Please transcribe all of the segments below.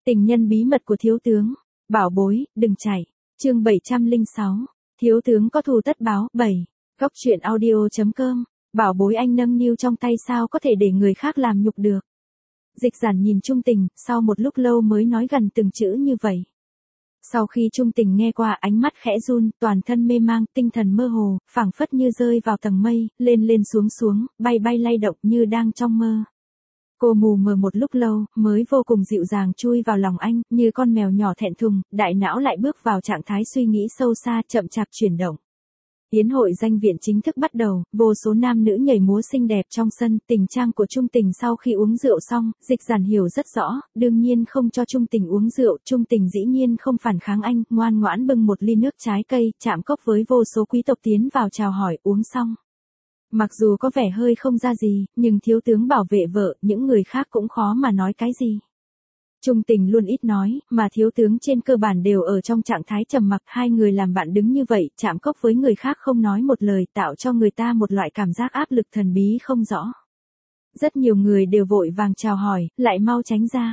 Tình nhân bí mật của thiếu tướng. Bảo bối, đừng chạy. Chương 706. Thiếu tướng có thù tất báo. 7. Góc truyện audio.com. Bảo bối, anh nâng niu trong tay sao có thể để người khác làm nhục được. Dịch Giản nhìn Trung Tình, sau một lúc lâu mới nói gần từng chữ như vậy. Sau khi Trung Tình nghe qua, ánh mắt khẽ run, toàn thân mê mang, tinh thần mơ hồ, phảng phất như rơi vào tầng mây, lên lên xuống xuống, bay bay lay động như đang trong mơ. Cô mù mờ một lúc lâu, mới vô cùng dịu dàng chui vào lòng anh, như con mèo nhỏ thẹn thùng, đại não lại bước vào trạng thái suy nghĩ sâu xa, chậm chạp chuyển động. Yến hội danh viện chính thức bắt đầu, vô số nam nữ nhảy múa xinh đẹp trong sân, tình trang của Trung Tình sau khi uống rượu xong, Dịch Giản hiểu rất rõ, đương nhiên không cho Trung Tình uống rượu, Trung Tình dĩ nhiên không phản kháng anh, ngoan ngoãn bưng một ly nước trái cây, chạm cốc với vô số quý tộc tiến vào chào hỏi, uống xong. Mặc dù có vẻ hơi không ra gì, nhưng thiếu tướng bảo vệ vợ, những người khác cũng khó mà nói cái gì. Trung Tình luôn ít nói, mà thiếu tướng trên cơ bản đều ở trong trạng thái trầm mặc, hai người làm bạn đứng như vậy, chạm cốc với người khác không nói một lời, tạo cho người ta một loại cảm giác áp lực thần bí không rõ. Rất nhiều người đều vội vàng chào hỏi, lại mau tránh ra.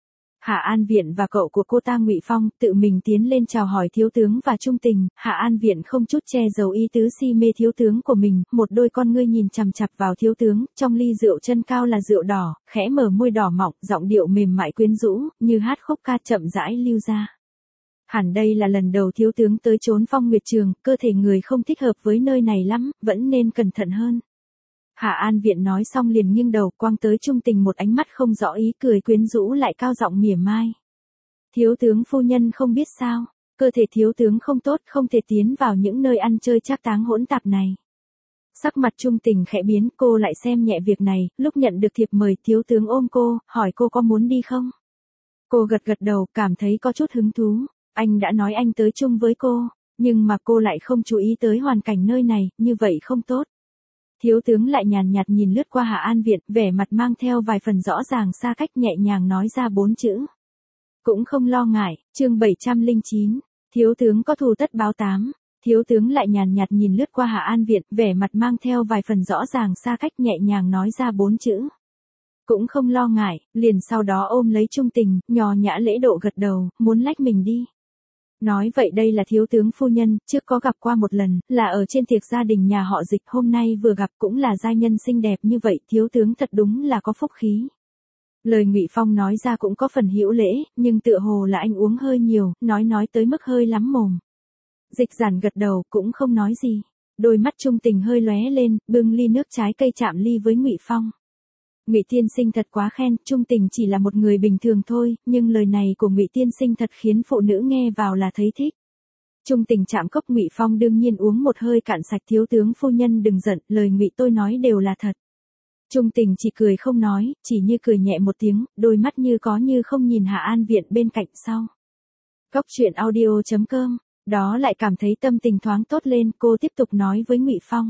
Hạ An Viện và cậu của cô ta Ngụy Phong tự mình tiến lên chào hỏi thiếu tướng và Trung Tình, Hạ An Viện không chút che giấu ý tứ si mê thiếu tướng của mình, một đôi con ngươi nhìn chằm chằm vào thiếu tướng, trong ly rượu chân cao là rượu đỏ, khẽ mở môi đỏ mọng, giọng điệu mềm mại quyến rũ, như hát khúc ca chậm rãi lưu ra. Hẳn đây là lần đầu thiếu tướng tới chốn Phong Nguyệt Trường, cơ thể người không thích hợp với nơi này lắm, vẫn nên cẩn thận hơn. Hạ An Viện nói xong liền nghiêng đầu quăng tới Trung Tình một ánh mắt không rõ ý, cười quyến rũ lại cao giọng mỉa mai. Thiếu tướng phu nhân không biết sao, cơ thể thiếu tướng không tốt, không thể tiến vào những nơi ăn chơi trác táng hỗn tạp này. Sắc mặt Trung Tình khẽ biến, cô lại xem nhẹ việc này, lúc nhận được thiệp mời thiếu tướng ôm cô, hỏi cô có muốn đi không? Cô gật gật đầu, cảm thấy có chút hứng thú, anh đã nói anh tới chung với cô, nhưng mà cô lại không chú ý tới hoàn cảnh nơi này, như vậy không tốt. Thiếu tướng lại nhàn nhạt nhìn lướt qua Hạ An Viện, vẻ mặt mang theo vài phần rõ ràng xa cách, nhẹ nhàng nói ra 4 chữ. Cũng không lo ngại. Chương 709. Thiếu tướng có thù tất báo 8. Thiếu tướng lại nhàn nhạt nhìn lướt qua Hạ An Viện, vẻ mặt mang theo vài phần rõ ràng xa cách, nhẹ nhàng nói ra 4 chữ. Cũng không lo ngại, liền sau đó ôm lấy Trung Tình, nhò nhã lễ độ gật đầu, muốn lách mình đi. Nói vậy đây là thiếu tướng phu nhân, trước có gặp qua một lần, là ở trên tiệc gia đình nhà họ Dịch, hôm nay vừa gặp cũng là giai nhân xinh đẹp như vậy, thiếu tướng thật đúng là có phúc khí. Lời Ngụy Phong nói ra cũng có phần hữu lễ, nhưng tựa hồ là anh uống hơi nhiều, nói tới mức hơi lắm mồm. Dịch Giản gật đầu, cũng không nói gì. Đôi mắt Trung Tình hơi lóe lên, bưng ly nước trái cây chạm ly với Ngụy Phong. Ngụy tiên sinh thật quá khen, Trung Tình chỉ là một người bình thường thôi, nhưng lời này của Ngụy tiên sinh thật khiến phụ nữ nghe vào là thấy thích. Trung Tình chạm cốc, Ngụy Phong đương nhiên uống một hơi cạn sạch. Thiếu tướng phu nhân đừng giận, lời Ngụy tôi nói đều là thật. Trung Tình chỉ cười không nói, chỉ như cười nhẹ một tiếng, đôi mắt như có như không nhìn Hạ An Viện bên cạnh sau. Góc truyện audio.com, đó lại cảm thấy tâm tình thoáng tốt lên, cô tiếp tục nói với Ngụy Phong.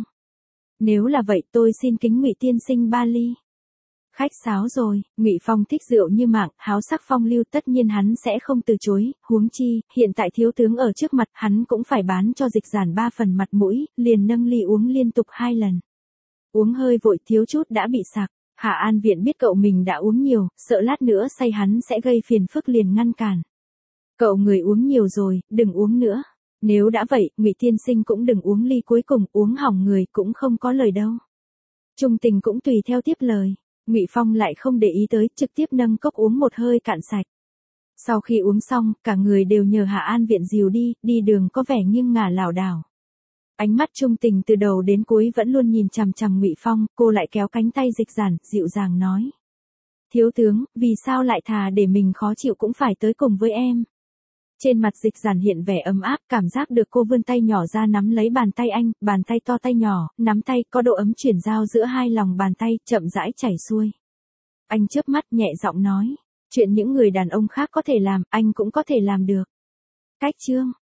Nếu là vậy tôi xin kính Ngụy tiên sinh 3 ly. Khách sáo rồi, Ngụy Phong thích rượu như mạng, háo sắc phong lưu, tất nhiên hắn sẽ không từ chối, huống chi, hiện tại thiếu tướng ở trước mặt, hắn cũng phải bán cho Dịch Giản 3 phần mặt mũi, liền nâng ly uống liên tục 2 lần. Uống hơi vội thiếu chút đã bị sặc, Hạ An Viện biết cậu mình đã uống nhiều, sợ lát nữa say hắn sẽ gây phiền phức liền ngăn cản. Cậu người uống nhiều rồi, đừng uống nữa. Nếu đã vậy, Ngụy tiên sinh cũng đừng uống ly cuối cùng, uống hỏng người cũng không có lời đâu. Trung Tình cũng tùy theo tiếp lời. Ngụy Phong lại không để ý tới, trực tiếp nâng cốc uống một hơi cạn sạch. Sau khi uống xong, cả người đều nhờ Hạ An Viện dìu đi đường có vẻ nghiêng ngả lảo đảo. Ánh mắt Trung Tình từ đầu đến cuối vẫn luôn nhìn chằm chằm Ngụy Phong, cô lại kéo cánh tay Dịch Giản, dịu dàng nói. Thiếu tướng, vì sao lại thà để mình khó chịu cũng phải tới cùng với em. Trên mặt Dịch Giản hiện vẻ ấm áp, cảm giác được cô vươn tay nhỏ ra nắm lấy bàn tay anh, bàn tay to tay nhỏ, nắm tay, có độ ấm chuyển giao giữa hai lòng bàn tay, chậm rãi chảy xuôi. Anh chớp mắt nhẹ giọng nói, chuyện những người đàn ông khác có thể làm, anh cũng có thể làm được. Cách chương